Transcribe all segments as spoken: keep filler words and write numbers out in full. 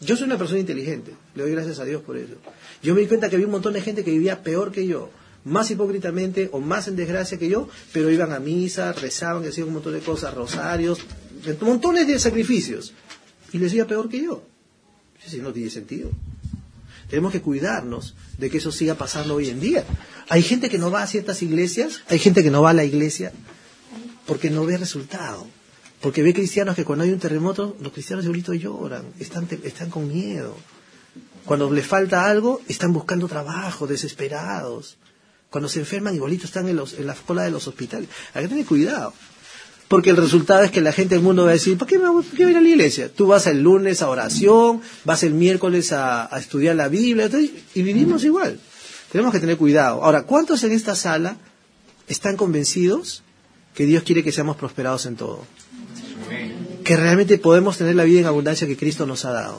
Yo soy una persona inteligente, le doy gracias a Dios por eso. Yo me di cuenta que había un montón de gente que vivía peor que yo, más hipócritamente o más en desgracia que yo, pero iban a misa, rezaban, hacían un montón de cosas, rosarios, montones de sacrificios, y les iba peor que yo. Eso no tiene sentido. Tenemos que cuidarnos de que eso siga pasando hoy en día. Hay gente que no va a ciertas iglesias, hay gente que no va a la iglesia porque no ve resultado. Porque ve cristianos que cuando hay un terremoto, los cristianos igualitos lloran, están, están con miedo. Cuando les falta algo, están buscando trabajo, desesperados. Cuando se enferman, igualitos están en, los, en la cola de los hospitales. Hay que tener cuidado. Porque el resultado es que la gente del mundo va a decir, ¿por qué, me, por qué voy a ir a la iglesia? Tú vas el lunes a oración, vas el miércoles a, a estudiar la Biblia, y vivimos igual. Tenemos que tener cuidado. Ahora, ¿cuántos en esta sala están convencidos que Dios quiere que seamos prosperados en todo? Que realmente podemos tener la vida en abundancia que Cristo nos ha dado.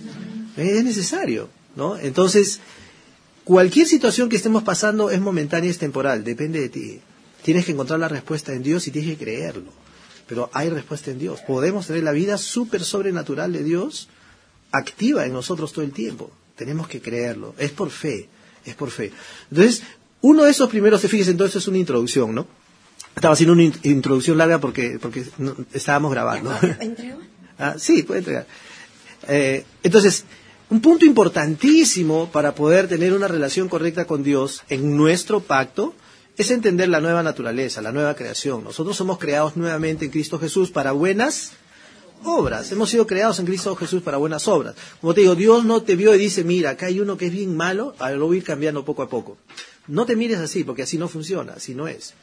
Es necesario, ¿no? Entonces, cualquier situación que estemos pasando es momentánea, es temporal, depende de ti. Tienes que encontrar la respuesta en Dios y tienes que creerlo. Pero hay respuesta en Dios. Podemos tener la vida súper sobrenatural de Dios activa en nosotros todo el tiempo. Tenemos que creerlo. Es por fe. Es por fe. Entonces, uno de esos primeros, fíjense, entonces es una introducción, ¿no? Estaba haciendo una in- introducción larga porque porque no, estábamos grabando. ¿Entrego? Ah, sí, puede entregar. Eh, entonces, un punto importantísimo para poder tener una relación correcta con Dios en nuestro pacto es entender la nueva naturaleza, la nueva creación. Nosotros somos creados nuevamente en Cristo Jesús para buenas obras. Hemos sido creados en Cristo Jesús para buenas obras. Como te digo, Dios no te vio y dice, mira, acá hay uno que es bien malo, ahora lo voy a ir cambiando poco a poco. No te mires así, porque así no funciona, así no es.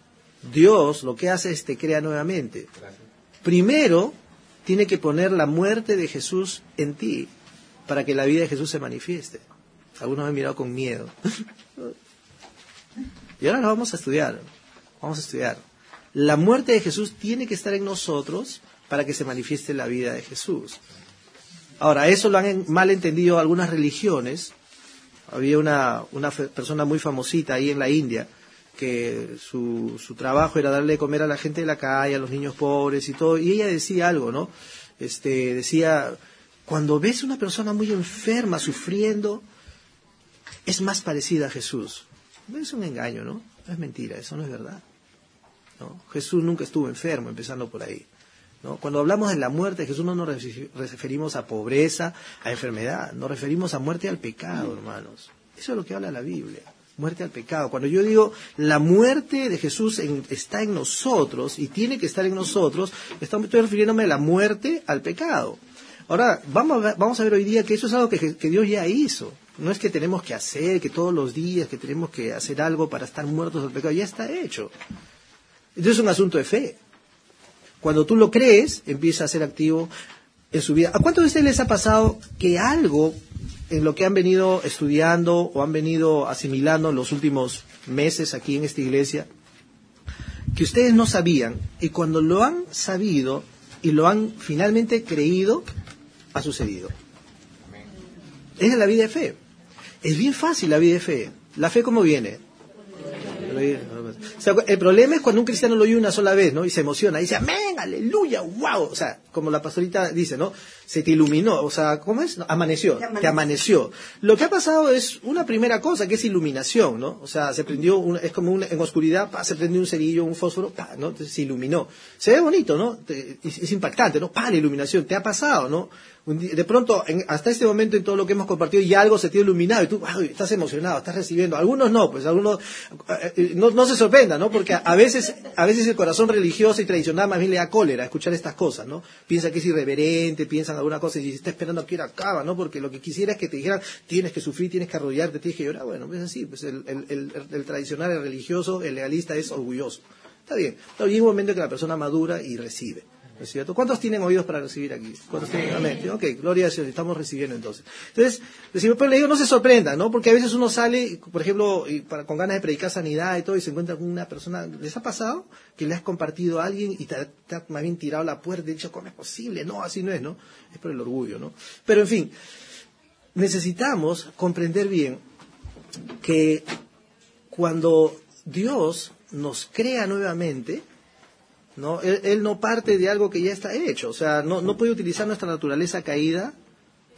Dios lo que hace es te crea nuevamente. Primero, tiene que poner la muerte de Jesús en ti, para que la vida de Jesús se manifieste. Algunos me han mirado con miedo. Y ahora lo vamos a estudiar. Vamos a estudiar. La muerte de Jesús tiene que estar en nosotros para que se manifieste la vida de Jesús. Ahora, eso lo han mal entendido algunas religiones. Había una, una persona muy famosita ahí en la India, que su, su trabajo era darle de comer a la gente de la calle, a los niños pobres y todo. Y ella decía algo, ¿no? Este, decía, cuando ves una persona muy enferma, sufriendo, es más parecida a Jesús. Es un engaño, ¿no? Es mentira, eso no es verdad, ¿no? Jesús nunca estuvo enfermo, empezando por ahí, ¿no? Cuando hablamos de la muerte de Jesús no nos referimos a pobreza, a enfermedad, nos referimos a muerte al pecado, hermanos. Eso es lo que habla la Biblia, muerte al pecado. Cuando yo digo la muerte de Jesús en, está en nosotros y tiene que estar en nosotros, estoy refiriéndome a la muerte al pecado. Ahora, vamos a ver, vamos a ver hoy día que eso es algo que, que Dios ya hizo. No es que tenemos que hacer, que todos los días, que tenemos que hacer algo para estar muertos al pecado. Ya está hecho. Entonces es un asunto de fe. Cuando tú lo crees, empieza a ser activo en su vida. ¿A cuántos de ustedes les ha pasado que algo en lo que han venido estudiando o han venido asimilando en los últimos meses aquí en esta iglesia, que ustedes no sabían, y cuando lo han sabido y lo han finalmente creído, ha sucedido? Esa es la vida de fe. Es bien fácil la vida de fe. ¿La fe cómo viene? O sea, el problema es cuando un cristiano lo oye una sola vez, ¿no? Y se emociona, y dice, amén, aleluya, wow. O sea, como la pastorita dice, ¿no? Se te iluminó, o sea, ¿cómo es? No, amaneció, te amaneció. te amaneció. Lo que ha pasado es una primera cosa, que es iluminación, ¿no? O sea, se prendió, una, es como una, en oscuridad, pa, se prendió un cerillo, un fósforo, pa, ¿no? Entonces se iluminó. Se ve bonito, ¿no? Te, es, es impactante, ¿no? Pa, la iluminación, te ha pasado, ¿no? De pronto, en, hasta este momento en todo lo que hemos compartido, ya algo se te ha iluminado y tú ay, estás emocionado, estás recibiendo. Algunos no, pues algunos eh, no, no se sorprendan, ¿no? Porque a, a veces a veces el corazón religioso y tradicional más bien le da cólera escuchar estas cosas, ¿no? Piensa que es irreverente, piensan alguna cosa y está esperando a que ir acaba, ¿no? Porque lo que quisiera es que te dijeran, tienes que sufrir, tienes que arrollarte, tienes que llorar. Bueno, es así, pues el, el, el, el tradicional, el religioso, el legalista es orgulloso. Está bien, pero llega un momento que la persona madura y recibe. ¿No es cierto? ¿Cuántos tienen oídos para recibir aquí? ¿Cuántos tienen? Amén. Ok, gloria a Dios, estamos recibiendo entonces. Entonces, pero le digo, no se sorprenda, ¿no? Porque a veces uno sale, por ejemplo, y para, con ganas de predicar sanidad y todo, y se encuentra con una persona. ¿Les ha pasado que le has compartido a alguien y te, te ha más bien tirado la puerta y dicho, ¿cómo es posible? No, así no es, ¿no? Es por el orgullo, ¿no? Pero en fin, necesitamos comprender bien que cuando Dios nos crea nuevamente, ¿no? Él, él no parte de algo que ya está hecho, o sea, no, no puede utilizar nuestra naturaleza caída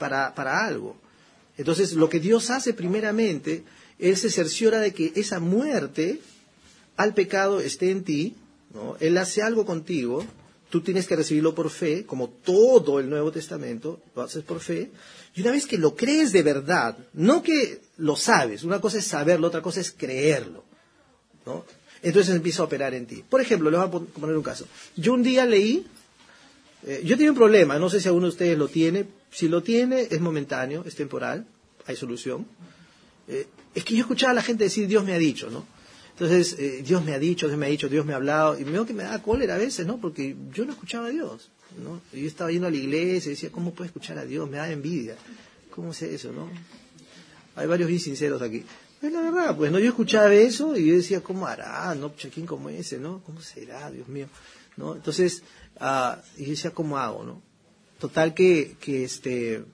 para, para algo. Entonces, lo que Dios hace primeramente, Él se cerciora de que esa muerte al pecado esté en ti, ¿no? Él hace algo contigo, tú tienes que recibirlo por fe, como todo el Nuevo Testamento, lo haces por fe, y una vez que lo crees de verdad, no que lo sabes, una cosa es saberlo, otra cosa es creerlo, ¿no? Entonces empieza a operar en ti. Por ejemplo, les voy a poner un caso. Yo un día leí, eh, yo tenía un problema, no sé si alguno de ustedes lo tiene, si lo tiene es momentáneo, es temporal, hay solución. Eh, es que yo escuchaba a la gente decir, Dios me ha dicho, ¿no? Entonces, eh, Dios me ha dicho, Dios me ha dicho, Dios me ha hablado, y veo que me da cólera a veces, ¿no? Porque yo no escuchaba a Dios, ¿no? Yo estaba yendo a la iglesia y decía, ¿cómo puedo escuchar a Dios? Me da envidia. ¿Cómo es eso, no? Hay varios bien sinceros aquí. Es la verdad, pues, ¿no? Yo escuchaba eso y yo decía, ¿cómo hará? ¿No? ¿Quién como ese, no? ¿Cómo será, Dios mío? ¿No? Entonces, uh, y yo decía, ¿cómo hago, no? Total que, que este...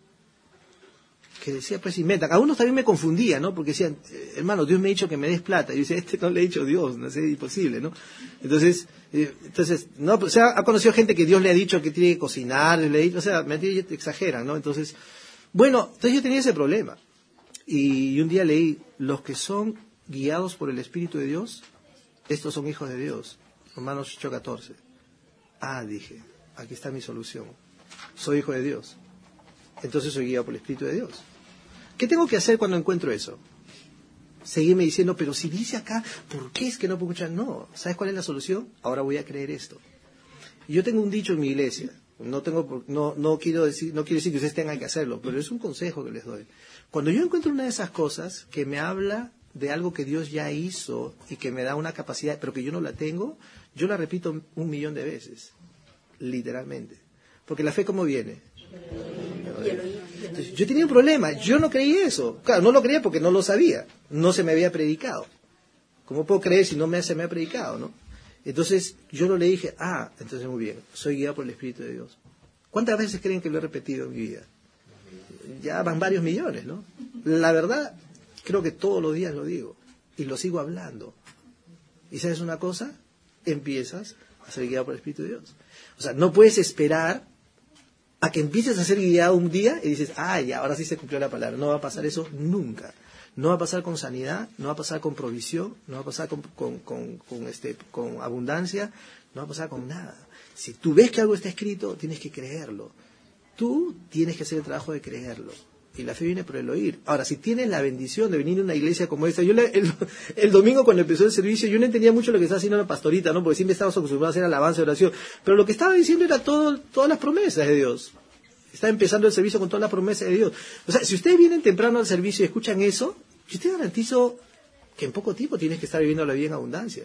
que decía, pues inventa. Algunos también me confundían, ¿no? Porque decían, hermano, Dios me ha dicho que me des plata. Y yo decía, este no le ha dicho Dios, no es imposible, ¿no? Entonces, eh, entonces, no, pues, o sea, ha conocido gente que Dios le ha dicho que tiene que cocinar, le ha dicho, o sea, me exageran, ¿no? Entonces, bueno, entonces yo tenía ese problema. Y un día leí, los que son guiados por el Espíritu de Dios, estos son hijos de Dios. Romanos ocho catorce. Ah, dije, aquí está mi solución. Soy hijo de Dios. Entonces soy guiado por el Espíritu de Dios. ¿Qué tengo que hacer cuando encuentro eso? Seguirme diciendo, pero si dice acá, ¿por qué es que no puedo escuchar? No, ¿sabes cuál es la solución? Ahora voy a creer esto. Yo tengo un dicho en mi iglesia, no tengo, no, no quiero decir, no quiero decir que ustedes tengan que hacerlo, pero es un consejo que les doy. Cuando yo encuentro una de esas cosas que me habla de algo que Dios ya hizo y que me da una capacidad, pero que yo no la tengo, yo la repito un millón de veces, literalmente. Porque la fe, ¿cómo viene? Entonces, yo tenía un problema, yo no creía eso. Claro, no lo creía porque no lo sabía, no se me había predicado. ¿Cómo puedo creer si no me, se me ha predicado, no? Entonces yo no le dije, ah, entonces muy bien, soy guiado por el Espíritu de Dios. ¿Cuántas veces creen que lo he repetido en mi vida? Ya van varios millones, ¿no? La verdad, creo que todos los días lo digo y lo sigo hablando. ¿Y sabes una cosa? Empiezas a ser guiado por el Espíritu de Dios. O sea, no puedes esperar a que empieces a ser guiado un día y dices, ah, ya, ahora sí se cumplió la palabra. No va a pasar eso nunca. No va a pasar con sanidad, no va a pasar con provisión, no va a pasar con, con, con, con, este, con abundancia, no va a pasar con nada. Si tú ves que algo está escrito, tienes que creerlo. Tú tienes que hacer el trabajo de creerlo. Y la fe viene por el oír. Ahora, si tienes la bendición de venir a una iglesia como esta, yo le, el, el domingo cuando empezó el servicio, yo no entendía mucho lo que estaba haciendo la pastorita, ¿no? Porque siempre estábamos acostumbrados a hacer alabanza y oración. Pero lo que estaba diciendo era todo, todas las promesas de Dios. Está empezando el servicio con todas las promesas de Dios. O sea, si ustedes vienen temprano al servicio y escuchan eso, yo te garantizo que en poco tiempo tienes que estar viviendo la vida en abundancia.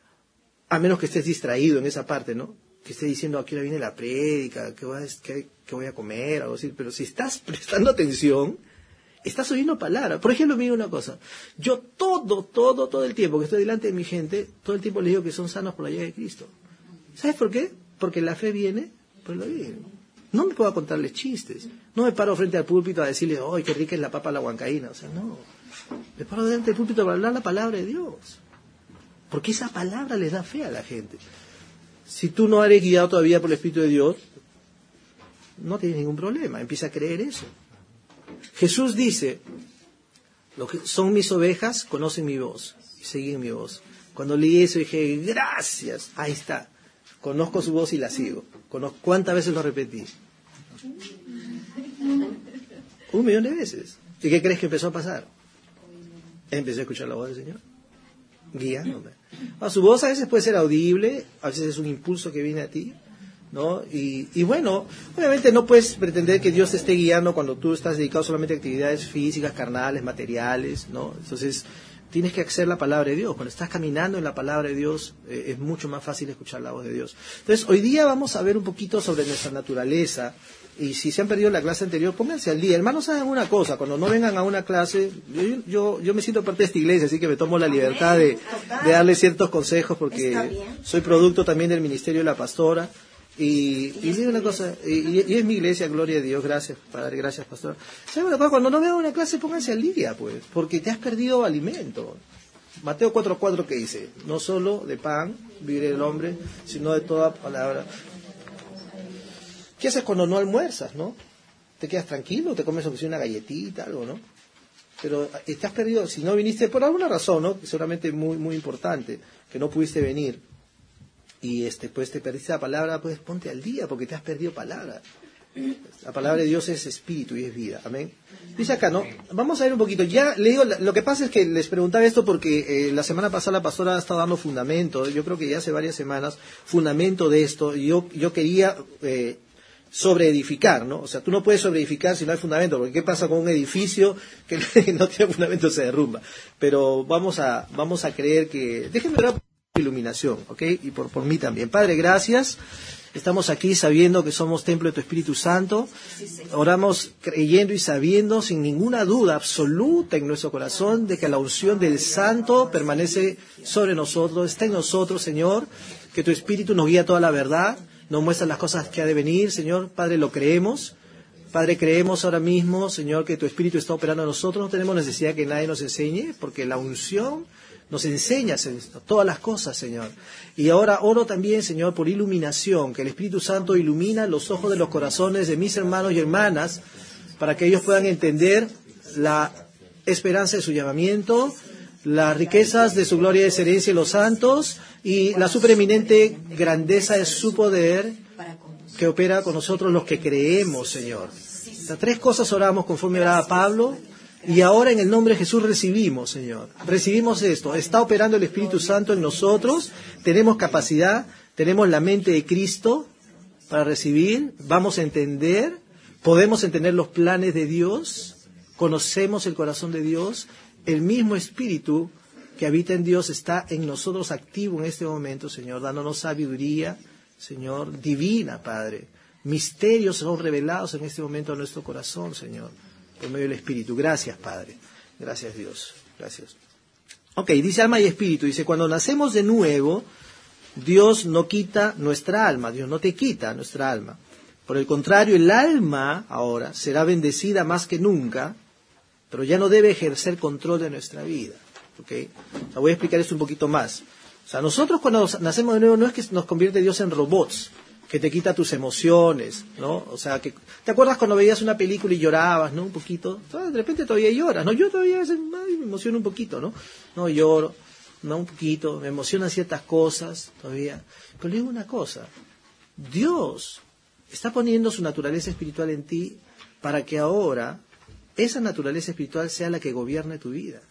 A menos que estés distraído en esa parte, ¿no? Que estés diciendo, aquí ahora viene la prédica, ¿qué voy a, qué, qué voy a comer? Algo así. Pero si estás prestando atención, estás oyendo palabras. Por ejemplo, mira una cosa. Yo todo, todo, todo el tiempo que estoy delante de mi gente, todo el tiempo les digo que son sanos por la llave de Cristo. ¿Sabes por qué? Porque la fe viene por el oír. No me puedo contarles chistes. No me paro frente al púlpito a decirles, ¡ay, qué rica es la papa a la huancaína! O sea, no. Me paro delante del púlpito para hablar la palabra de Dios. Porque esa palabra les da fe a la gente. Si tú no eres guiado todavía por el Espíritu de Dios, no tienes ningún problema. Empieza a creer eso. Jesús dice, los que son mis ovejas conocen mi voz y siguen mi voz. Cuando leí eso dije, gracias, ahí está. Conozco su voz y la sigo. Conozco, ¿cuántas veces lo repetí? Un millón de veces. ¿Y qué crees que empezó a pasar? Empecé a escuchar la voz del Señor, guiándome. Ah, su voz a veces puede ser audible, a veces es un impulso que viene a ti, ¿no? Y, y bueno, obviamente no puedes pretender que Dios te esté guiando cuando tú estás dedicado solamente a actividades físicas, carnales, materiales, ¿no? Entonces, tienes que hacer la palabra de Dios. Cuando estás caminando en la palabra de Dios, eh, es mucho más fácil escuchar la voz de Dios. Entonces, hoy día vamos a ver un poquito sobre nuestra naturaleza. Y si se han perdido la clase anterior, pónganse al día. Hermanos, hagan una cosa. Cuando no vengan a una clase, yo, yo, yo me siento parte de esta iglesia, así que me tomo la libertad de, de darles ciertos consejos, porque soy producto también del ministerio de la pastora. Y, y digo una cosa, y, y es mi iglesia, gloria a Dios, gracias, Padre, gracias, pastor. ¿Saben una cosa? Cuando no vean una clase, pónganse al día, pues, porque te has perdido alimento. Mateo cuatro cuatro, ¿qué dice? No solo de pan vivirá el hombre, sino de toda palabra. ¿Qué haces cuando no almuerzas, no? te quedas tranquilo, te comes aunque sea una galletita, algo, ¿no? Pero te has perdido, si no viniste por alguna razón, ¿no? Seguramente muy muy importante, que no pudiste venir y este pues te perdiste la palabra, pues ponte al día porque te has perdido palabra. La palabra de Dios es espíritu y es vida, amén. Dice acá, ¿no? Vamos a ver un poquito. Ya le digo, lo que pasa es que les preguntaba esto porque eh, la semana pasada la pastora ha estado dando fundamento, yo creo que ya hace varias semanas, fundamento de esto, y yo, yo quería eh, sobreedificar, ¿no? O sea, tú no puedes sobreedificar si no hay fundamento, porque ¿qué pasa con un edificio que no tiene fundamento? Se derrumba. Pero vamos a, vamos a creer que... Déjenme orar por iluminación, ¿ok? Y por, por mí también. Padre, gracias. Estamos aquí sabiendo que somos templo de tu Espíritu Santo. Oramos creyendo y sabiendo, sin ninguna duda absoluta en nuestro corazón, de que la unción del Santo permanece sobre nosotros, está en nosotros, Señor, que tu Espíritu nos guía a toda la verdad, nos muestra las cosas que ha de venir, Señor. Padre, lo creemos. Padre, creemos ahora mismo, Señor, que tu Espíritu está operando en nosotros. No tenemos necesidad que nadie nos enseñe, porque la unción nos enseña todas las cosas, Señor. Y ahora oro también, Señor, por iluminación, que el Espíritu Santo ilumina los ojos de los corazones de mis hermanos y hermanas, para que ellos puedan entender la esperanza de su llamamiento, las riquezas de su gloria y excelencia en los santos, y la supereminente grandeza de su poder, que opera con nosotros los que creemos, Señor. Las tres cosas oramos conforme oraba Pablo. Y ahora en el nombre de Jesús recibimos, Señor. Recibimos esto. Está operando el Espíritu Santo en nosotros. Tenemos capacidad, tenemos la mente de Cristo para recibir. Vamos a entender. Podemos entender los planes de Dios. Conocemos el corazón de Dios. El mismo Espíritu que habita en Dios está en nosotros activo en este momento, Señor, dándonos sabiduría, Señor, divina, Padre. Misterios son revelados en este momento a nuestro corazón, Señor, por medio del Espíritu. Gracias, Padre. Gracias, Dios. Gracias. Ok, dice alma y espíritu. Dice, cuando nacemos de nuevo, Dios no quita nuestra alma. Dios no te quita nuestra alma. Por el contrario, el alma ahora será bendecida más que nunca, pero ya no debe ejercer control de nuestra vida. Ok, o sea, voy a explicar esto un poquito más. O sea, nosotros cuando nacemos de nuevo no es que nos convierte Dios en robots, que te quita tus emociones, ¿no? O sea, que ¿te acuerdas cuando veías una película y llorabas, ¿no? Un poquito. De repente todavía lloras, ¿no? Yo todavía a veces ay, me emociono un poquito, ¿no? No lloro, no un poquito, me emocionan ciertas cosas todavía. Pero le digo una cosa, Dios está poniendo su naturaleza espiritual en ti para que ahora esa naturaleza espiritual sea la que gobierne tu vida.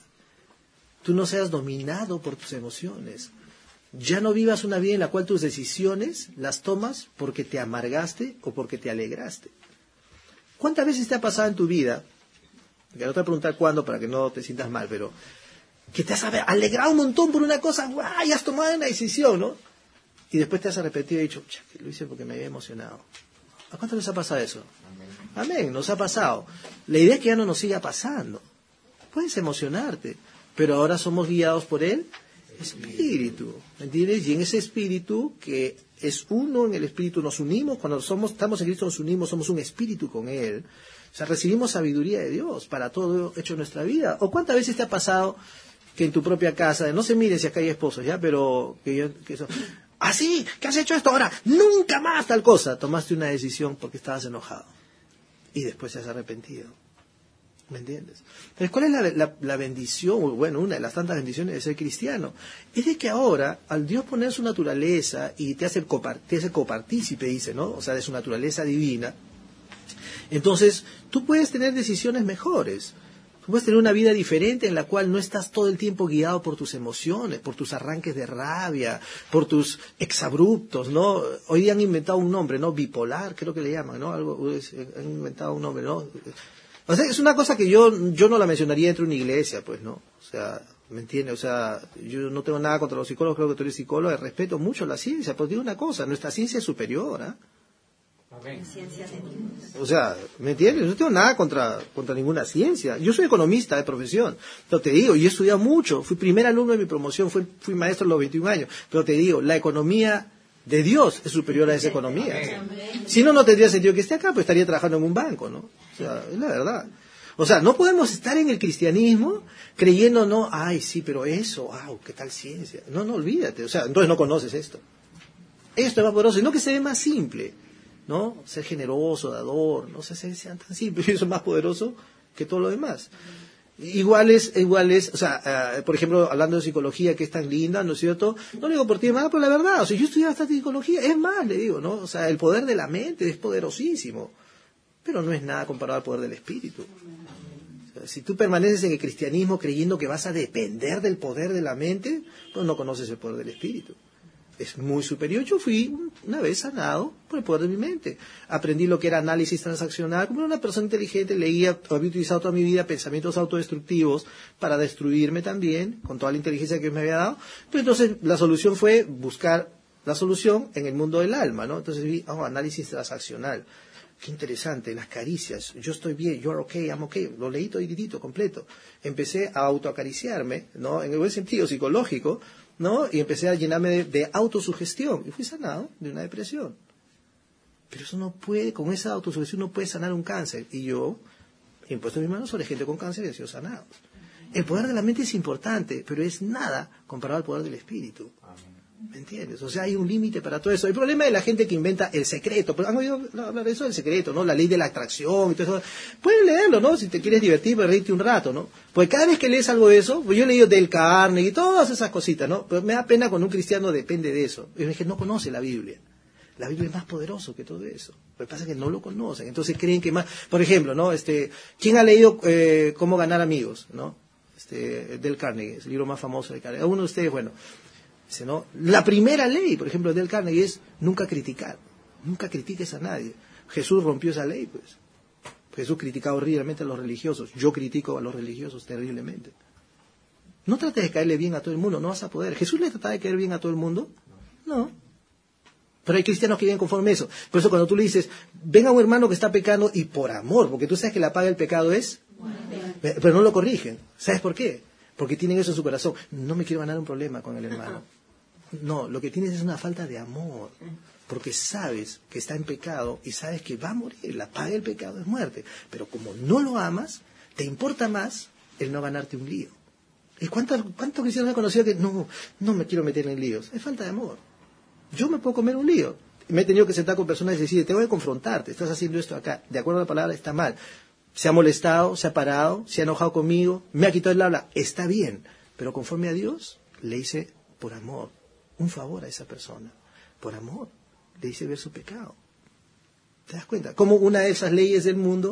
Tú no seas dominado por tus emociones. Ya no vivas una vida en la cual tus decisiones las tomas porque te amargaste o porque te alegraste. ¿Cuántas veces te ha pasado en tu vida? Que no te voy a preguntar cuándo para que no te sientas mal, pero que te has alegrado un montón por una cosa, ¡guau! Y has tomado una decisión, ¿no? Y después te has arrepentido y dicho, que lo hice porque me había emocionado. ¿A cuántas veces ha pasado eso? Amén. Amén, nos ha pasado. La idea es que ya no nos siga pasando. Puedes emocionarte, pero ahora somos guiados por Él. Espíritu, ¿me entiendes? Y en ese espíritu que es uno en el espíritu nos unimos, cuando somos, estamos en Cristo nos unimos, somos un espíritu con Él. O sea, recibimos sabiduría de Dios para todo hecho en nuestra vida. ¿O cuántas veces te ha pasado que en tu propia casa, no se miren si acá hay esposos, ya, pero que yo, que eso, ah, sí, ¿qué has hecho esto ahora? Nunca más tal cosa. Tomaste una decisión porque estabas enojado y después te has arrepentido. ¿Me entiendes? Entonces, ¿cuál es la, la, la bendición? Bueno, una de las tantas bendiciones de ser cristiano es de que ahora, al Dios poner su naturaleza y te hace, copart, te hace copartícipe, dice, ¿no? O sea, de su naturaleza divina, entonces tú puedes tener decisiones mejores. Tú puedes tener una vida diferente en la cual no estás todo el tiempo guiado por tus emociones, por tus arranques de rabia, por tus exabruptos, ¿no? Hoy día han inventado un nombre, ¿no? Bipolar, creo que le llaman, ¿no? Algo, han inventado un nombre, ¿no? O sea, es una cosa que yo yo no la mencionaría dentro de una iglesia, pues, ¿no? O sea, ¿me entiendes? O sea, yo no tengo nada contra los psicólogos, creo que tú eres psicólogo, respeto mucho la ciencia, pero digo una cosa, nuestra ciencia es superior, ¿ah? ¿eh? O sea, ¿me entiendes? No tengo nada contra contra ninguna ciencia. Yo soy economista de profesión, pero te digo, y he estudiado mucho, fui primer alumno de mi promoción, fui, fui maestro a los veintiún años, pero te digo, la economía de Dios es superior a esa economía. Si no, no tendría sentido que esté acá, pues estaría trabajando en un banco, ¿no? O sea, es la verdad. O sea, no podemos estar en el cristianismo creyendo, no, ay, sí, pero eso, wow, qué tal ciencia. No, no, olvídate. O sea, entonces no conoces esto. Esto es más poderoso, no que se ve más simple. ¿no? Ser generoso, dador, no sé si sean tan simples, eso es más poderoso que todo lo demás. Igual es, igual es, o sea, uh, por ejemplo, hablando de psicología, que es tan linda, ¿no es cierto? No le digo por ti nada, pero la verdad, o sea, yo estudié bastante psicología, es más, le digo, ¿no? O sea, el poder de la mente es poderosísimo, pero no es nada comparado al poder del espíritu. O sea, si tú permaneces en el cristianismo creyendo que vas a depender del poder de la mente, pues no conoces el poder del espíritu. Es muy superior. Yo fui una vez sanado por el poder de mi mente. Aprendí lo que era análisis transaccional. Como una persona inteligente, leía, había utilizado toda mi vida pensamientos autodestructivos para destruirme también, con toda la inteligencia que Dios me había dado. Pero entonces la solución fue buscar la solución en el mundo del alma, ¿no? Entonces vi, oh, análisis transaccional. Qué interesante, las caricias. Yo estoy bien, you're okay, I'm okay. Lo leí toditito, completo. Empecé a autoacariciarme, ¿no? En el buen sentido psicológico, ¿no? Y empecé a llenarme de, de autosugestión. Y fui sanado de una depresión. Pero eso no puede, con esa autosugestión no puede sanar un cáncer. Y yo he impuesto mis manos sobre gente con cáncer y han sido sanados. El poder de la mente es importante, pero es nada comparado al poder del espíritu. ¿Me entiendes? O sea, hay un límite para todo eso. El problema de la gente que inventa el secreto, ¿han oído hablar de eso del secreto, no? La ley de la atracción y todo eso. Puedes leerlo, ¿no? Si te quieres divertir, pues reírte un rato, ¿no? Porque cada vez que lees algo de eso, pues yo he leído Dale Carnegie y todas esas cositas, ¿no? Pero me da pena cuando un cristiano depende de eso. Es que no conoce la Biblia. La Biblia es más poderoso que todo eso. Lo que pasa es que no lo conocen. Entonces creen que más... Por ejemplo, ¿no? Este, ¿quién ha leído eh, Cómo ganar amigos, ¿no? Este, Dale Carnegie, es el libro más famoso de Carnegie. Uno de ustedes, bueno... Dice, ¿no? La primera ley, por ejemplo, de Dale Carnegie es nunca criticar. Nunca critiques a nadie. Jesús rompió esa ley, pues. Jesús criticaba horriblemente a los religiosos. Yo critico a los religiosos terriblemente. No trates de caerle bien a todo el mundo, no vas a poder. ¿Jesús le trataba de caer bien a todo el mundo? No. Pero hay cristianos que viven conforme a eso. Por eso cuando tú le dices, venga un hermano que está pecando y por amor, porque tú sabes que la paga del pecado es... Pero no lo corrigen. ¿Sabes por qué? Porque tienen eso en su corazón. No me quiero ganar un problema con el hermano. No, lo que tienes es una falta de amor. Porque sabes que está en pecado y sabes que va a morir. La paga del pecado es muerte. Pero como no lo amas, te importa más el no ganarte un lío. ¿Y cuántos, cuántos cristianos he conocido que no, no me quiero meter en líos? Es falta de amor. Yo me puedo comer un lío. Me he tenido que sentar con personas y decir, tengo que confrontarte. Estás haciendo esto acá. De acuerdo a la palabra, está mal. Se ha molestado, se ha parado, se ha enojado conmigo, me ha quitado el habla. Está bien. Pero conforme a Dios, le hice por amor un favor a esa persona. Por amor. Le hice ver su pecado. ¿Te das cuenta? Como una de esas leyes del mundo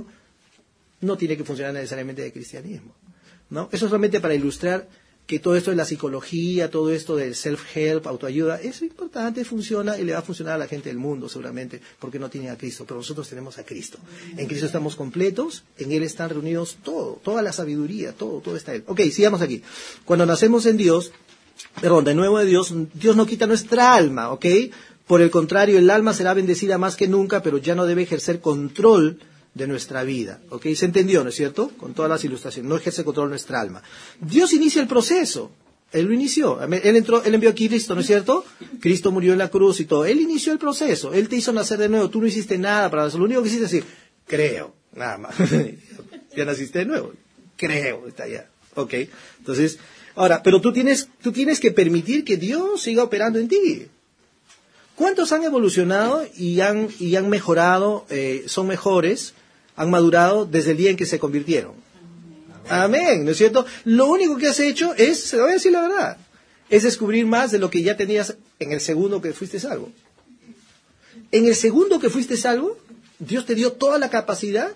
no tiene que funcionar necesariamente de cristianismo, ¿no? Eso es solamente para ilustrar que todo esto de la psicología, todo esto del self-help, autoayuda, es importante, funciona y le va a funcionar a la gente del mundo seguramente, porque no tiene a Cristo, pero nosotros tenemos a Cristo. En Cristo estamos completos, en Él están reunidos todo, toda la sabiduría, todo, todo está en Él. Ok, sigamos aquí. Cuando nacemos en Dios, perdón, de nuevo de Dios, Dios no quita nuestra alma, ¿ok? Por el contrario, el alma será bendecida más que nunca, pero ya no debe ejercer control de nuestra vida, ¿ok? Se entendió, ¿no es cierto? Con todas las ilustraciones, no ejerce control de nuestra alma. Dios inicia el proceso, Él lo inició, Él entró, Él envió a Cristo, ¿no es cierto? Cristo murió en la cruz y todo, Él inició el proceso, Él te hizo nacer de nuevo, tú no hiciste nada para eso, lo único que hiciste es decir, creo, nada más, ya naciste de nuevo, creo, está allá, ¿ok? Entonces, ahora, pero tú tienes, tú tienes que permitir que Dios siga operando en ti. ¿Cuántos han evolucionado y han, y han mejorado, eh, son mejores, han madurado desde el día en que se convirtieron? Amén. Amén, ¿no es cierto? Lo único que has hecho es, se lo voy a decir la verdad, es descubrir más de lo que ya tenías en el segundo que fuiste salvo. En el segundo que fuiste salvo, Dios te dio toda la capacidad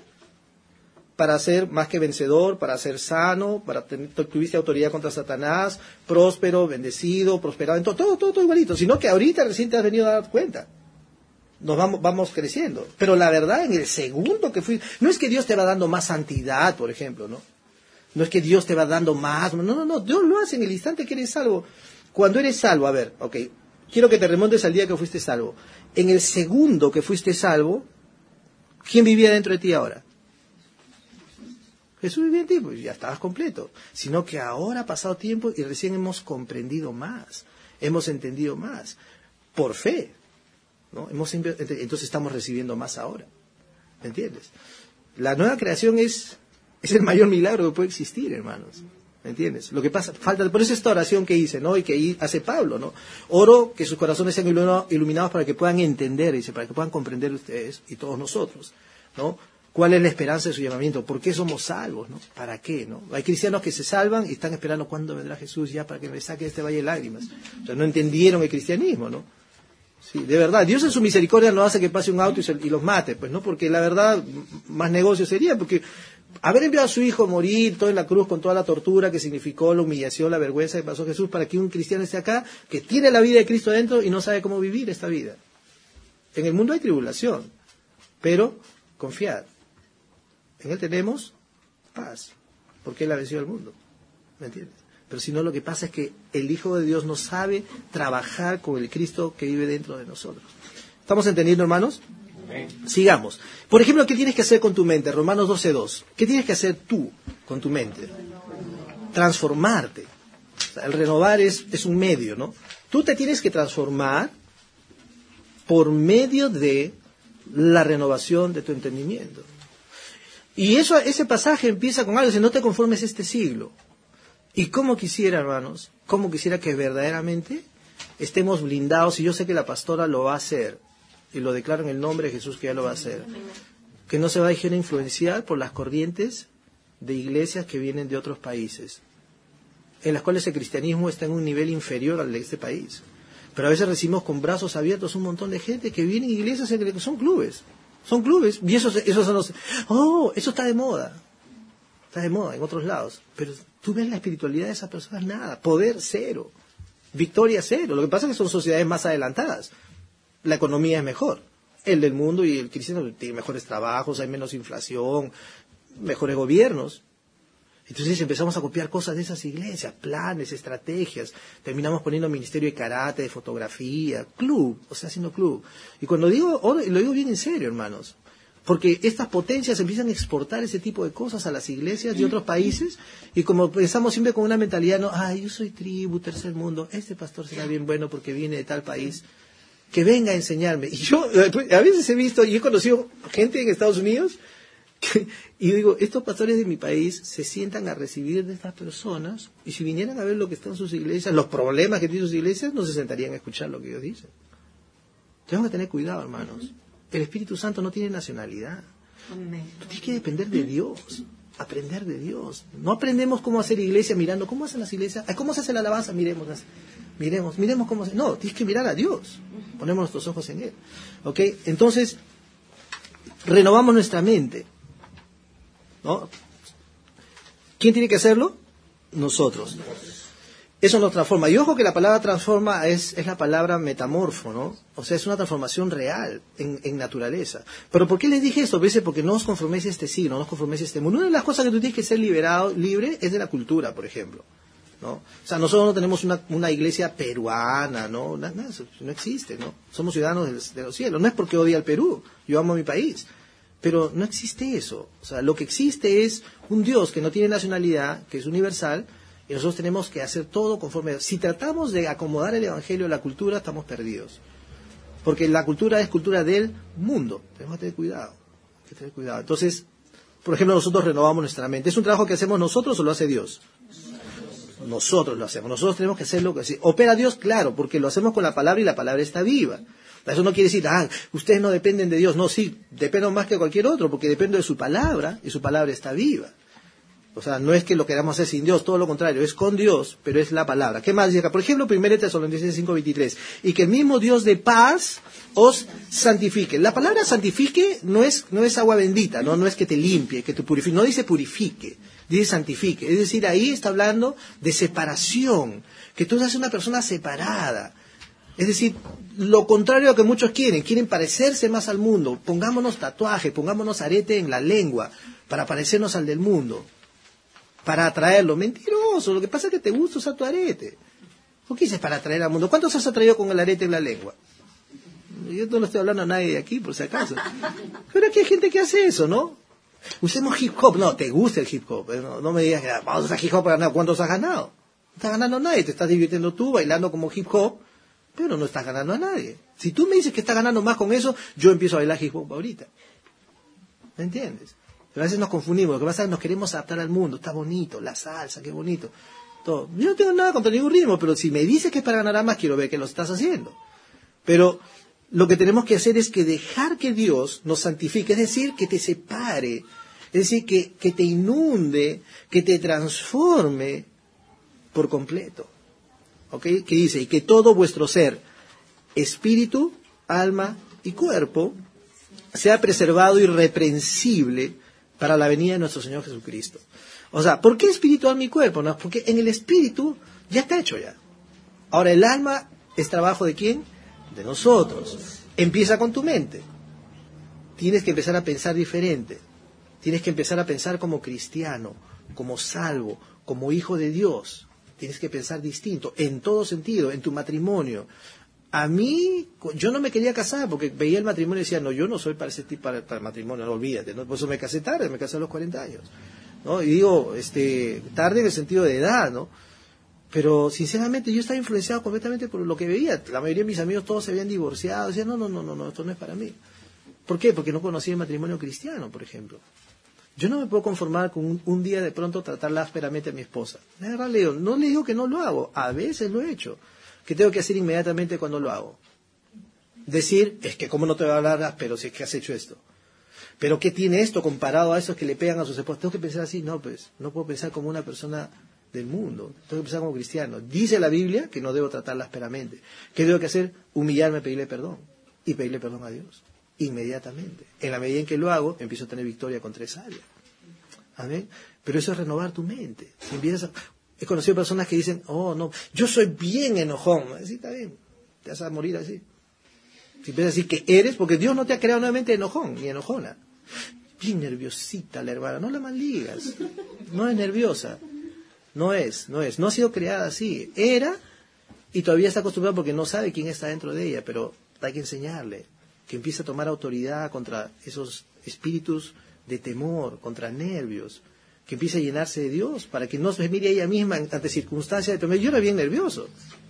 para ser más que vencedor, para ser sano, para tener, tuviste autoridad contra Satanás, próspero, bendecido, prosperado, en todo, todo, todo, todo igualito. Sino que ahorita recién te has venido a dar cuenta. Nos vamos, vamos creciendo. Pero la verdad, en el segundo que fui, no es que Dios te va dando más santidad, por ejemplo, ¿no? No es que Dios te va dando más, no, no, no, Dios lo hace en el instante que eres salvo. Cuando eres salvo, a ver, ok, quiero que te remontes al día que fuiste salvo. En el segundo que fuiste salvo, ¿quién vivía dentro de ti ahora? Jesús vivía en ti, pues ya estabas completo. Sino que ahora ha pasado tiempo y recién hemos comprendido más, hemos entendido más, por fe, ¿no? Hemos, entonces estamos recibiendo más ahora, ¿me entiendes? La nueva creación es, es el mayor milagro que puede existir, hermanos. ¿Me entiendes? Lo que pasa, falta, por eso esta oración que hice, ¿no? Y que hace Pablo, ¿no? Oro que sus corazones sean iluminados para que puedan entender, dice, para que puedan comprender ustedes y todos nosotros, ¿no? ¿Cuál es la esperanza de su llamamiento? ¿Por qué somos salvos, no? ¿Para qué, no? Hay cristianos que se salvan y están esperando cuándo vendrá Jesús ya para que me saque de este valle de lágrimas. O sea, no entendieron el cristianismo, ¿no? Sí, de verdad, Dios en su misericordia no hace que pase un auto y, se, y los mate, pues, ¿no? Porque la verdad, más negocio sería, porque haber enviado a su hijo a morir todo en la cruz con toda la tortura que significó, la humillación, la vergüenza que pasó Jesús, para que un cristiano esté acá, que tiene la vida de Cristo dentro y no sabe cómo vivir esta vida. En el mundo hay tribulación, pero confiad. En Él tenemos paz, porque Él ha vencido al mundo, ¿me entiendes? Pero si no, lo que pasa es que el Hijo de Dios no sabe trabajar con el Cristo que vive dentro de nosotros. ¿Estamos entendiendo, hermanos? Sigamos. Por ejemplo, ¿qué tienes que hacer con tu mente? Romanos doce dos. ¿Qué tienes que hacer tú con tu mente? Transformarte. O sea, el renovar es, es un medio, ¿no? Tú te tienes que transformar por medio de la renovación de tu entendimiento. Y eso, ese pasaje empieza con algo, dice, no te conformes a este siglo. Y cómo quisiera, hermanos, cómo quisiera que verdaderamente estemos blindados, y yo sé que la pastora lo va a hacer, y lo declaro en el nombre de Jesús que ya lo va a hacer, que no se va a dejar influenciar por las corrientes de iglesias que vienen de otros países, en las cuales el cristianismo está en un nivel inferior al de este país. Pero a veces recibimos con brazos abiertos un montón de gente que viene en iglesias que son clubes. Son clubes, y esos, esos son los... ¡Oh! Eso está de moda. Está de moda en otros lados. Pero tú ves la espiritualidad de esas personas, nada. Poder cero. Victoria cero. Lo que pasa es que son sociedades más adelantadas. La economía es mejor. El del mundo y el cristiano tiene mejores trabajos, hay menos inflación, mejores gobiernos. Entonces empezamos a copiar cosas de esas iglesias, planes, estrategias. Terminamos poniendo ministerio de karate, de fotografía, club, o sea, haciendo club. Y cuando digo, lo digo bien en serio, hermanos, porque estas potencias empiezan a exportar ese tipo de cosas a las iglesias de otros países, y como pensamos siempre con una mentalidad, no, ay, yo soy tribu, tercer mundo, este pastor será bien bueno porque viene de tal país, que venga a enseñarme. Y yo a veces he visto, y he conocido gente en Estados Unidos, y digo, estos pastores de mi país se sientan a recibir de estas personas, y si vinieran a ver lo que está en sus iglesias, los problemas que tienen sus iglesias, no se sentarían a escuchar lo que ellos dicen. Tenemos que tener cuidado, hermanos. El Espíritu Santo no tiene nacionalidad. Tú tienes que depender de Dios, aprender de Dios. No aprendemos cómo hacer iglesia mirando cómo hacen las iglesias, cómo se hace la alabanza, miremos, miremos, miremos cómo se... No, tienes que mirar a Dios. Ponemos nuestros ojos en Él. ¿Ok? Entonces, renovamos nuestra mente, ¿no? ¿Quién tiene que hacerlo? Nosotros. Eso nos transforma. Y ojo que la palabra transforma es, es la palabra metamorfo, ¿no? O sea, es una transformación real en, en naturaleza. Pero ¿por qué les dije esto? ¿Ves? Porque no os conforméis a este siglo, no os conforméis a este mundo. Una de las cosas que tú tienes que ser liberado, libre, es de la cultura, por ejemplo, ¿no? O sea, nosotros no tenemos una, una iglesia peruana, ¿no? Nada, nada, eso no existe, ¿no? Somos ciudadanos de, de los cielos. No es porque odie al Perú, yo amo a mi país. Pero no existe eso. O sea, lo que existe es un Dios que no tiene nacionalidad, que es universal, y nosotros tenemos que hacer todo conforme... Si tratamos de acomodar el Evangelio a la cultura, estamos perdidos. Porque la cultura es cultura del mundo. Tenemos que tener cuidado. Hay que tener cuidado. Entonces, por ejemplo, nosotros renovamos nuestra mente. ¿Es un trabajo que hacemos nosotros o lo hace Dios? Nosotros lo hacemos. Nosotros tenemos que hacerlo. ¿Opera Dios? Claro, porque lo hacemos con la palabra y la palabra está viva. Eso no quiere decir, ah, ustedes no dependen de Dios. No, sí, dependo más que cualquier otro, porque dependo de su palabra y su palabra está viva. O sea, no es que lo queramos hacer sin Dios, todo lo contrario, es con Dios, pero es la palabra. ¿Qué más llega? Por ejemplo, primera Tesalonicenses cinco veintitrés. Y que el mismo Dios de paz os santifique. La palabra santifique no es, no es agua bendita, ¿no? No es que te limpie, que te purifique. No dice purifique, dice santifique. Es decir, ahí está hablando de separación, que tú seas una persona separada. Es decir, lo contrario a lo que muchos quieren, quieren parecerse más al mundo. Pongámonos tatuaje, pongámonos arete en la lengua para parecernos al del mundo, para atraerlo. Mentiroso, lo que pasa es que te gusta usar tu arete. ¿Por qué dices para atraer al mundo? ¿Cuántos has atraído con el arete en la lengua? Yo no le estoy hablando a nadie de aquí, por si acaso. Pero aquí hay gente que hace eso, ¿no? Usemos hip hop. No, te gusta el hip hop. No, no me digas, vamos a usar hip hop para ganar. ¿Cuántos has ganado? No estás ganando a nadie, te estás divirtiendo tú bailando como hip hop, pero no estás ganando a nadie. Si tú me dices que estás ganando más con eso, yo empiezo a bailar hip hop ahorita. ¿Me entiendes? Pero a veces nos confundimos. Lo que pasa es que nos queremos adaptar al mundo. Está bonito, la salsa, qué bonito. Todo. Yo no tengo nada contra ningún ritmo, pero si me dices que es para ganar almas, quiero ver que lo estás haciendo. Pero lo que tenemos que hacer es que dejar que Dios nos santifique, es decir, que te separe, es decir, que, que te inunde, que te transforme por completo. ¿Ok? Que dice, y que todo vuestro ser, espíritu, alma y cuerpo, sea preservado irreprensible para la venida de nuestro Señor Jesucristo. O sea, ¿por qué espíritu, alma y cuerpo? No, porque en el espíritu ya está hecho ya. Ahora, el alma es trabajo ¿de quién? De nosotros. Empieza con tu mente. Tienes que empezar a pensar diferente. Tienes que empezar a pensar como cristiano, como salvo, como hijo de Dios. Tienes que pensar distinto, en todo sentido, en tu matrimonio. A mí, yo no me quería casar porque veía el matrimonio y decía, no, yo no soy para ese tipo, para, para el matrimonio, no, olvídate, ¿no? Por eso me casé tarde, me casé a los cuarenta años, ¿no? Y digo, este, tarde en el sentido de edad, ¿no? Pero, sinceramente, yo estaba influenciado completamente por lo que veía. La mayoría de mis amigos todos se habían divorciado, decían, no, no, no, no, no, esto no es para mí. ¿Por qué? Porque no conocía el matrimonio cristiano, por ejemplo. Yo no me puedo conformar con un, un día de pronto tratarla ásperamente a mi esposa. De verdad, Leo, no le digo que no lo hago, a veces lo he hecho. ¿Qué tengo que hacer inmediatamente cuando lo hago? Decir, es que cómo no te va a hablar áspero si es que has hecho esto. Pero ¿qué tiene esto comparado a esos que le pegan a sus esposas? Tengo que pensar así, no, pues, no puedo pensar como una persona del mundo, tengo que pensar como cristiano. Dice la Biblia que no debo tratarla ásperamente. ¿Qué tengo que hacer? Humillarme, pedirle perdón. Y pedirle perdón a Dios. Inmediatamente. En la medida en que lo hago, empiezo a tener victoria contra esa área. ¿Amén? Pero eso es renovar tu mente. Si empiezas a... He conocido personas que dicen, oh, no, yo soy bien enojón. Sí, está bien, te vas a morir así. Si empiezas a decir que eres, porque Dios no te ha creado nuevamente enojón, ni enojona. Bien nerviosita la hermana, no la maldigas. No es nerviosa. No es, no es. No ha sido creada así. Era, y todavía está acostumbrada porque no sabe quién está dentro de ella, pero hay que enseñarle. Que empiece a tomar autoridad contra esos espíritus de temor, contra nervios, que empiece a llenarse de Dios, para que no se mire ella misma ante circunstancias de temor. Yo era bien nervioso.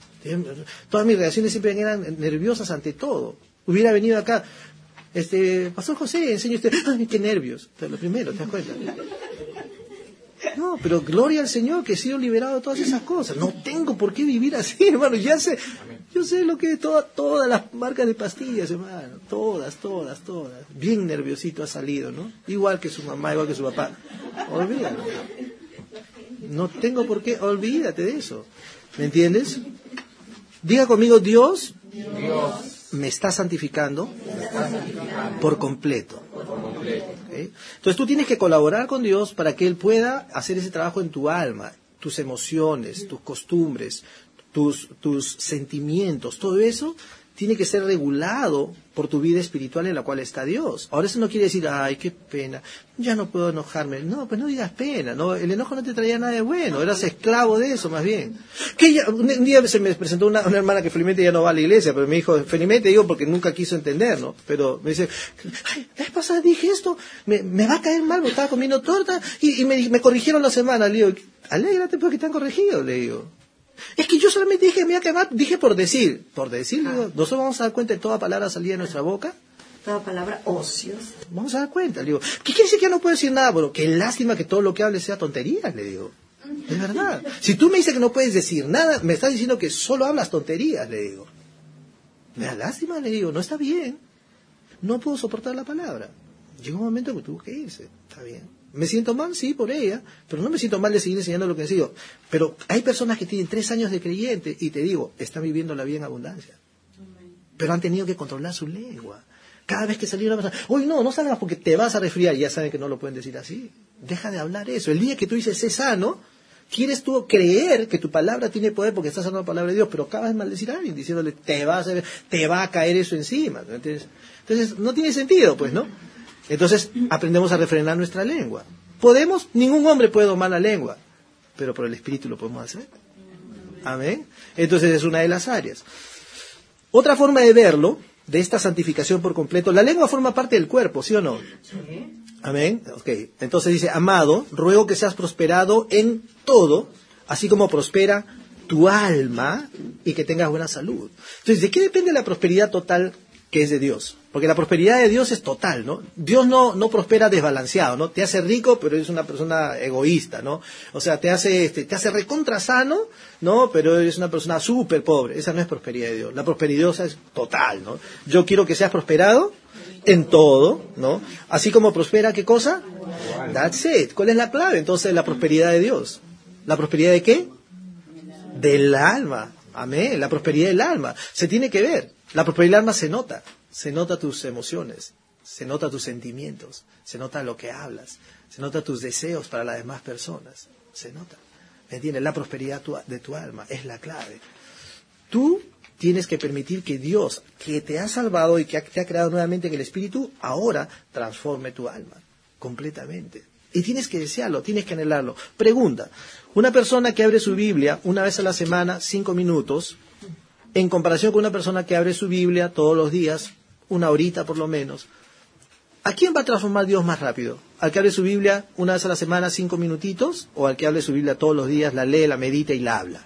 Todas mis reacciones siempre eran nerviosas ante todo. Hubiera venido acá, este, Pastor José, enseña usted, ¡ay, qué nervios! Lo primero, ¿te das cuenta? No, pero gloria al Señor que he sido liberado de todas esas cosas. No tengo por qué vivir así, hermano. Ya sé, yo sé lo que es toda, todas las marcas de pastillas, hermano. Todas, todas, todas. Bien nerviosito ha salido, ¿no? Igual que su mamá, igual que su papá. Olvídalo. No tengo por qué, olvídate de eso. ¿Me entiendes? Diga conmigo, Dios, Dios. Me está santificando, me está santificando por completo. Por completo. ¿Okay? Entonces tú tienes que colaborar con Dios para que Él pueda hacer ese trabajo en tu alma, tus emociones, tus costumbres, tus, tus sentimientos, todo eso tiene que ser regulado por tu vida espiritual en la cual está Dios. Ahora eso no quiere decir, ay, qué pena, ya no puedo enojarme. No, pues no digas pena, no, el enojo no te traía nada de bueno, eras esclavo de eso más bien. Que ya, un, un día se me presentó una, una hermana que felizmente ya no va a la iglesia, pero me dijo, felizmente digo porque nunca quiso entender, ¿no? Pero me dice, ay, la vez pasada dije esto, me, me va a caer mal, porque estaba comiendo torta y, y me, me corrigieron la semana. Le digo, alégrate porque te han corregido, le digo. Es que yo solamente dije, me voy a quemar, dije por decir, por decir, ah. digo, nosotros vamos a dar cuenta de toda palabra salida de nuestra boca. Toda palabra ociosa. Vamos a dar cuenta, le digo, ¿qué quiere decir que ya no puedo decir nada? Bueno, qué lástima que todo lo que hables sea tonterías, le digo. Es verdad. Si tú me dices que no puedes decir nada, me estás diciendo que solo hablas tonterías, le digo. Me da lástima, le digo, no está bien. No puedo soportar la palabra. Llegó un momento que tuvo que irse, está bien. ¿Me siento mal? Sí, por ella, pero no me siento mal de seguir enseñando lo que he sido. Pero hay personas que tienen tres años de creyente y te digo, están viviendo la vida en abundancia. Pero han tenido que controlar su lengua. Cada vez que salió una persona, uy, no, no salgas porque te vas a resfriar. Ya saben que no lo pueden decir así. Deja de hablar eso. El día que tú dices, sé sano, quieres tú creer que tu palabra tiene poder porque estás hablando la palabra de Dios, pero acabas de maldecir a alguien diciéndole, te va a, hacer, te va a caer eso encima. ¿Entiendes? Entonces, no tiene sentido, pues, ¿no? Entonces, aprendemos a refrenar nuestra lengua. ¿Podemos? Ningún hombre puede domar la lengua, pero por el Espíritu lo podemos hacer. Amén. Entonces, es una de las áreas. Otra forma de verlo, de esta santificación por completo, la lengua forma parte del cuerpo, ¿sí o no? Sí. Amén. Ok. Entonces dice, amado, ruego que seas prosperado en todo, así como prospera tu alma y que tengas buena salud. Entonces, ¿de qué depende la prosperidad total que es de Dios. Porque la prosperidad de Dios es total, ¿no? Dios no, no prospera desbalanceado, ¿no? Te hace rico, pero eres una persona egoísta, ¿no? O sea, te hace, este, te hace recontra sano, ¿no? Pero eres una persona súper pobre. Esa no es prosperidad de Dios. La prosperidad de Dios es total, ¿no? Yo quiero que seas prosperado en todo, ¿no? Así como prospera, ¿qué cosa? That's it. ¿Cuál es la clave entonces de la prosperidad de Dios? ¿La prosperidad de qué? Del alma. Amén. La prosperidad del alma. Se tiene que ver. La prosperidad del alma se nota. Se nota tus emociones. Se nota tus sentimientos. Se nota lo que hablas. Se nota tus deseos para las demás personas. Se nota. ¿Me entiendes? La prosperidad de tu alma es la clave. Tú tienes que permitir que Dios, que te ha salvado y que te ha creado nuevamente en el Espíritu, ahora transforme tu alma completamente. Y tienes que desearlo, tienes que anhelarlo. Pregunta, una persona que abre su Biblia una vez a la semana, cinco minutos, en comparación con una persona que abre su Biblia todos los días, una horita por lo menos, ¿a quién va a transformar Dios más rápido? ¿Al que abre su Biblia una vez a la semana, cinco minutitos? ¿O al que abre su Biblia todos los días, la lee, la medita y la habla?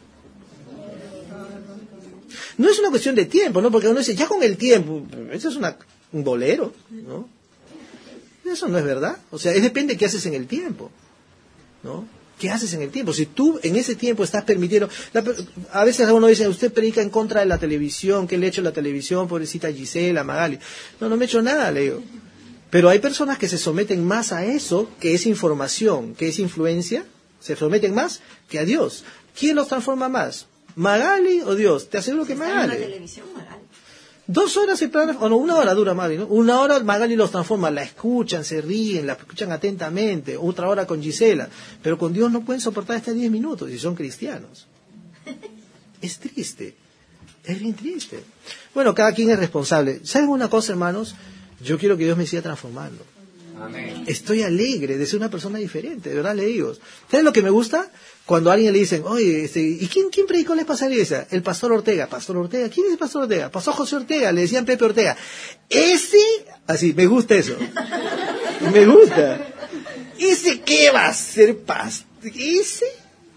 No es una cuestión de tiempo, ¿no? Porque uno dice, ya con el tiempo, eso es una, un bolero, ¿no? Eso no es verdad. O sea, es depende de qué haces en el tiempo, ¿no? ¿Qué haces en el tiempo? Si tú en ese tiempo estás permitiendo... La, a veces uno dice, usted predica en contra de la televisión, ¿qué le ha hecho la televisión? Pobrecita Gisela, Magali. No, no me he hecho nada, le digo. Pero hay personas que se someten más a eso, que es información, que es influencia, se someten más que a Dios. ¿Quién los transforma más? ¿Magali o Dios? Te aseguro que Magali. En la televisión, Magali. Dos horas se plan, o no, una hora dura Magali, ¿no? Una hora Magali los transforma, la escuchan, se ríen, la escuchan atentamente, otra hora con Gisela, pero con Dios no pueden soportar hasta diez minutos si son cristianos. Es triste, es bien triste. Bueno, cada quien es responsable. ¿Saben una cosa, hermanos? Yo quiero que Dios me siga transformando. Amén. Estoy alegre de ser una persona diferente, de verdad le digo. ¿Saben lo que me gusta? Cuando a alguien le dicen, oye, este, ¿y quién, quién predicó la vez pasada? El pastor Ortega. ¿Pastor Ortega? ¿Quién es el pastor Ortega? Pastor José Ortega, le decían Pepe Ortega. Ese, así, me gusta eso. Me gusta. ¿Ese qué va a ser pastor? ¿Ese?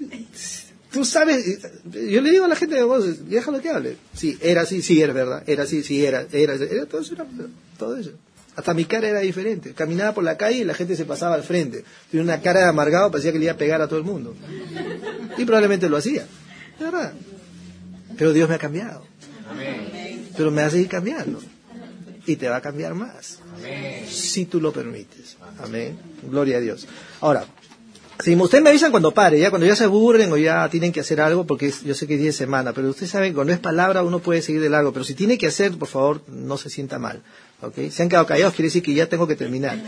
Tú sabes, yo le digo a la gente, déjalo que hable. Sí, era así, sí, era verdad. Era así, sí, era, era, era todo eso, era, todo eso. Hasta mi cara era diferente. Caminaba por la calle y la gente se pasaba al frente. Tenía una cara de amargado, parecía que le iba a pegar a todo el mundo. Y probablemente lo hacía. De verdad. Pero Dios me ha cambiado. Amén. Pero me va a seguir cambiando. Y te va a cambiar más. Amén. Si tú lo permites. Amén. Gloria a Dios. Ahora, si ustedes me avisan cuando pare, ya cuando ya se aburren o ya tienen que hacer algo, porque es, yo sé que es diez semanas, pero ustedes saben, cuando es palabra uno puede seguir de largo, pero si tiene que hacer, por favor, no se sienta mal. ¿Okay? Se han quedado callados, quiere decir que ya tengo que terminar.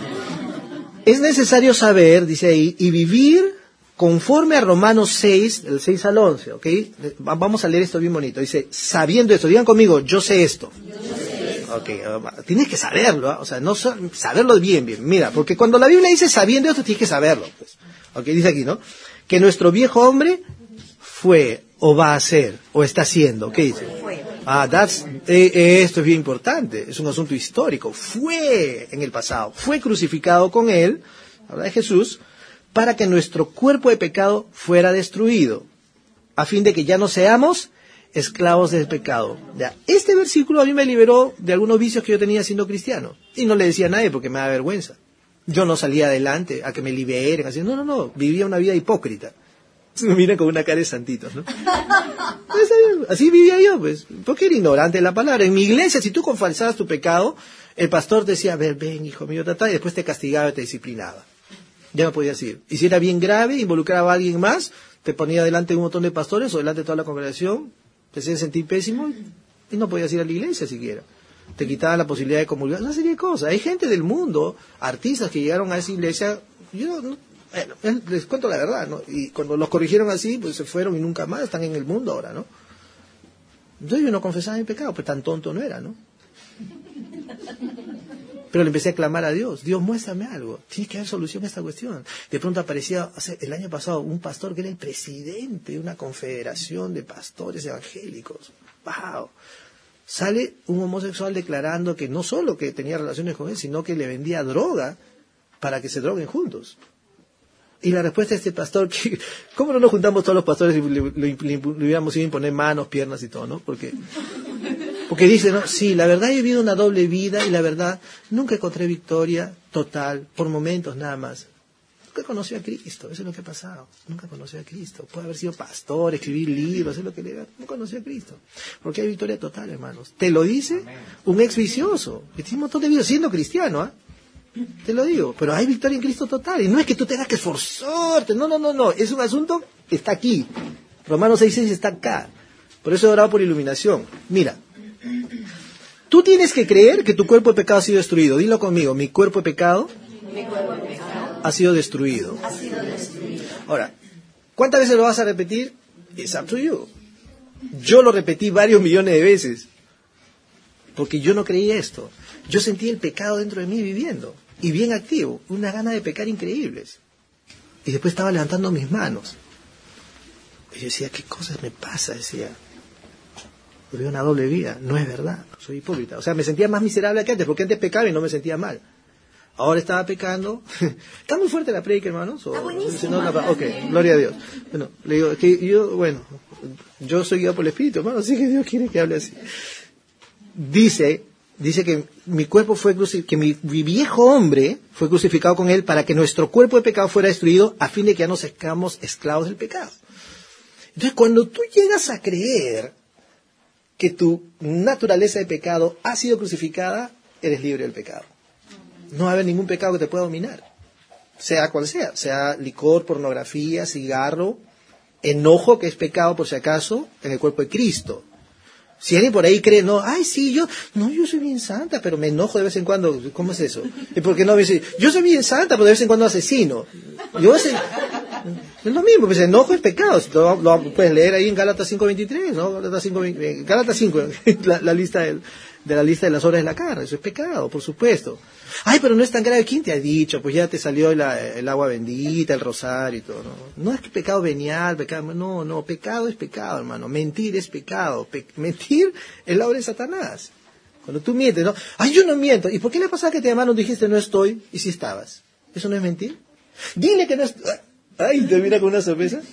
Es necesario saber, dice ahí, y vivir conforme a Romanos seis, del seis al once, ¿ok? Vamos a leer esto bien bonito. Dice, sabiendo esto, digan conmigo, yo sé esto. Yo sé esto. Okay, uh, tienes que saberlo, ¿eh? O sea, no saberlo bien, bien. Mira, porque cuando la Biblia dice sabiendo esto, tienes que saberlo. Pues. Ok, dice aquí, ¿no? Que nuestro viejo hombre fue, o va a ser, o está siendo. ¿Qué dice? Ah, that's, eh, esto es bien importante, es un asunto histórico. Fue en el pasado, fue crucificado con él, habla de Jesús, para que nuestro cuerpo de pecado fuera destruido, a fin de que ya no seamos esclavos del pecado. Ya, este versículo a mí me liberó de algunos vicios que yo tenía siendo cristiano, y no le decía a nadie porque me da vergüenza. Yo no salía adelante a que me liberen, así, no, no, no, vivía una vida hipócrita. Me miran con una cara de santitos, ¿no? Así vivía yo, pues, porque era ignorante de la palabra. En mi iglesia, si tú confesabas tu pecado, el pastor te decía, a ver, ven, hijo mío, tata, y después te castigaba y te disciplinaba. Ya no podías ir. Y si era bien grave, involucraba a alguien más, te ponía delante de un montón de pastores o delante de toda la congregación, te hacían sentir pésimo y no podías ir a la iglesia siquiera. Te quitaban la posibilidad de comulgar, una serie de cosas. Hay gente del mundo, artistas que llegaron a esa iglesia, yo no, bueno, les cuento la verdad, ¿no? Y cuando los corrigieron así, pues se fueron y nunca más, están en el mundo ahora, ¿no? Entonces yo no confesaba mi pecado, pues tan tonto no era, ¿no? Pero le empecé a clamar a Dios, Dios, muéstrame algo, tiene que haber solución a esta cuestión. De pronto aparecía, hace, el año pasado, un pastor que era el presidente de una confederación de pastores evangélicos. ¡Wow! Sale un homosexual declarando que no solo que tenía relaciones con él, sino que le vendía droga para que se droguen juntos. Y la respuesta de este pastor, que, ¿cómo no nos juntamos todos los pastores y le, le, le, le hubiéramos ido a imponer manos, piernas y todo, no? Porque, Porque dice, no, sí, la verdad he vivido una doble vida y la verdad nunca encontré victoria total, por momentos nada más. Nunca conoció a Cristo, eso es lo que ha pasado. Nunca conoció a Cristo. Puede haber sido pastor, escribir libros, es lo que le da. No conoció a Cristo. Porque hay victoria total, hermanos. Te lo dice un ex vicioso, que tiene un montón de vida siendo cristiano, ¿ah? ¿eh? Te lo digo, pero hay victoria en Cristo total. Y no es que tú tengas que esforzarte, no, no, no, no. Es un asunto que está aquí. Romanos seis seis está acá. Por eso he orado por iluminación. Mira, tú tienes que creer que tu cuerpo de pecado ha sido destruido. Dilo conmigo, mi cuerpo de pecado, Mi cuerpo de pecado ha sido destruido. ha sido destruido. Ahora, ¿cuántas veces lo vas a repetir? It's up to you. Yo lo repetí varios millones de veces. Porque yo no creía esto. Yo sentí el pecado dentro de mí viviendo. Y bien activo. Una gana de pecar increíbles. Y después estaba levantando mis manos. Y yo decía, ¿qué cosas me pasa? Decía, vivo una doble vida. No es verdad. Soy hipócrita. O sea, me sentía más miserable que antes. Porque antes pecaba y no me sentía mal. Ahora estaba pecando. ¿Está muy fuerte la predica, hermanos? ¿O? Está buenísimo. No, no, ok, gloria a Dios. Bueno, le digo que yo, bueno, yo soy guiado por el Espíritu, hermano, así que Dios quiere que hable así. Dice, dice que mi cuerpo fue crucificado, que mi, mi viejo hombre fue crucificado con él para que nuestro cuerpo de pecado fuera destruido a fin de que ya no seamos esclavos del pecado. Entonces, cuando tú llegas a creer que tu naturaleza de pecado ha sido crucificada, eres libre del pecado. No va a haber ningún pecado que te pueda dominar, sea cual sea, sea licor, pornografía, cigarro, enojo, que es pecado por si acaso, en el cuerpo de Cristo. Si alguien por ahí cree, no, ay, sí, yo, no, yo soy bien santa, pero me enojo de vez en cuando, ¿cómo es eso? ¿Y por qué no me dice, yo soy bien santa, pero de vez en cuando asesino? Yo sé, es lo mismo, pues enojo es pecado, si lo, lo puedes leer ahí en Gálatas cinco veintitrés, ¿no? Gálatas cinco, Gálatas cinco, la, la lista del, de la lista de las obras de la carne, eso es pecado, por supuesto. Ay, pero no es tan grave. ¿Quién te ha dicho? Pues ya te salió la, el agua bendita, el rosario y todo. No, no es que pecado venial, pecado, no, no, pecado es pecado, hermano. Mentir es pecado. Pe- mentir es la obra de Satanás. Cuando tú mientes, ¿no? Ay, yo no miento. ¿Y por qué le pasaba que te llamaron, dijiste no estoy y si estabas? ¿Eso no es mentir? Dile que no estoy. Ay, te mira con una sorpresa.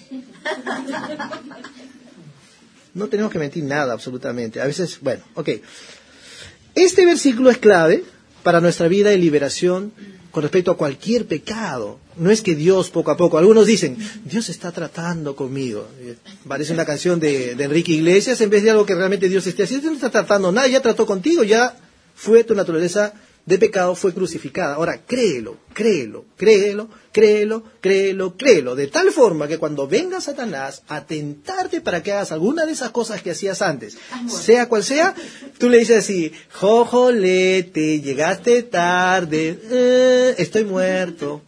No tenemos que mentir nada, absolutamente. A veces, bueno, ok. Este versículo es clave para nuestra vida de liberación con respecto a cualquier pecado. No es que Dios poco a poco, algunos dicen, Dios está tratando conmigo. Parece una canción de, de Enrique Iglesias en vez de algo que realmente Dios esté haciendo. Dios no está tratando nada, ya trató contigo, ya fue tu naturaleza de pecado, fue crucificada. Ahora, créelo, créelo, créelo, créelo, créelo, créelo, de tal forma que cuando venga Satanás a tentarte para que hagas alguna de esas cosas que hacías antes, sea cual sea, tú le dices así, jojolete, llegaste tarde, eh, estoy muerto.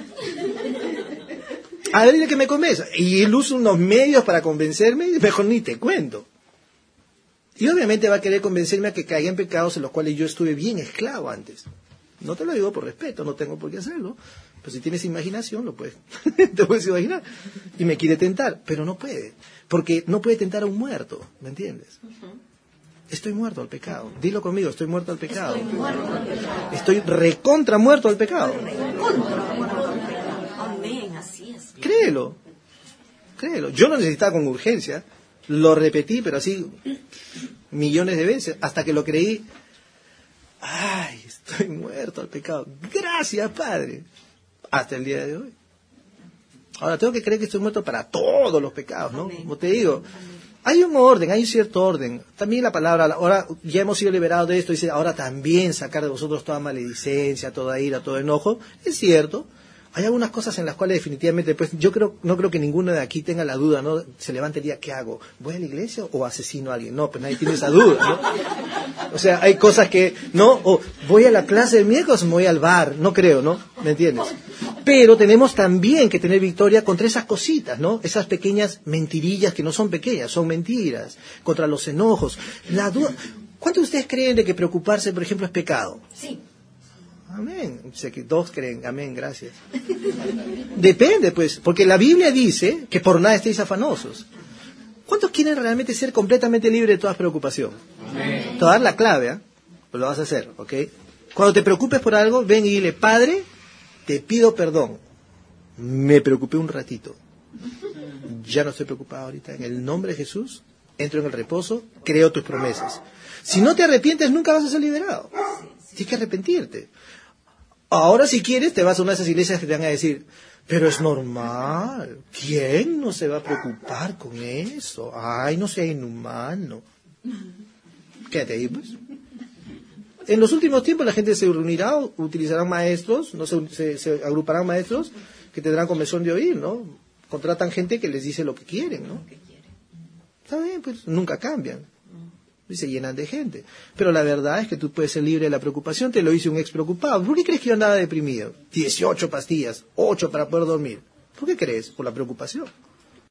A ver, dile que me convenza. Y él usa unos medios para convencerme, mejor ni te cuento. Y obviamente va a querer convencerme a que caiga en pecados en los cuales yo estuve bien esclavo antes. No te lo digo por respeto, no tengo por qué hacerlo. Pero si tienes imaginación, lo puedes. Te puedes imaginar. Y me quiere tentar, pero no puede. Porque no puede tentar a un muerto, ¿me entiendes? Uh-huh. Estoy muerto al pecado. Dilo conmigo, estoy muerto al pecado. Estoy muerto al pecado. Estoy recontra muerto al pecado. Recontra muerto al pecado. Amén, así es. Créelo. Créelo. Yo lo necesitaba con urgencia. Lo repetí, pero así millones de veces, hasta que lo creí. Ay, estoy muerto al pecado. Gracias, Padre. Hasta el día de hoy. Ahora, tengo que creer que estoy muerto para todos los pecados, ¿no? Como te digo, hay un orden, hay un cierto orden. También la palabra, ahora ya hemos sido liberados de esto, dice, ahora también sacar de vosotros toda maledicencia, toda ira, todo enojo. Es cierto. Hay algunas cosas en las cuales definitivamente, pues yo creo, no creo que ninguno de aquí tenga la duda, ¿no? Se levante el día, ¿qué hago? ¿Voy a la iglesia o asesino a alguien? No, pues nadie tiene esa duda, ¿no? O sea, hay cosas que, ¿no? O voy a la clase del miércoles o me voy al bar, no creo, ¿no? ¿Me entiendes? Pero tenemos también que tener victoria contra esas cositas, ¿no? Esas pequeñas mentirillas que no son pequeñas, son mentiras, contra los enojos. La duda, ¿cuántos de ustedes creen de que preocuparse, por ejemplo, es pecado? Sí. Amén. Sé que dos creen. Amén, gracias. Depende, pues, porque la Biblia dice que por nada estéis afanosos. ¿Cuántos quieren realmente ser completamente libres de toda preocupación? Amén. Te voy a dar la clave, ¿eh? Pues lo vas a hacer, ¿ok? Cuando te preocupes por algo, ven y dile, Padre, te pido perdón. Me preocupé un ratito. Ya no estoy preocupado ahorita. En el nombre de Jesús, entro en el reposo, creo tus promesas. Si no te arrepientes, nunca vas a ser liberado. Tienes que arrepentirte. Ahora, si quieres, te vas a una de esas iglesias que te van a decir, pero es normal. ¿Quién no se va a preocupar con eso? Ay, no sea inhumano. Quédate ahí, pues. En los últimos tiempos la gente se reunirá, utilizarán maestros, no se, se, se agruparán maestros que tendrán comezón de oír, ¿no? Contratan gente que les dice lo que quieren, ¿no? Está bien, pues nunca cambian. Y se llenan de gente. Pero la verdad es que tú puedes ser libre de la preocupación. Te lo dice un ex preocupado. ¿Por qué crees que yo andaba deprimido? dieciocho pastillas, ocho para poder dormir. ¿Por qué crees? Por la preocupación.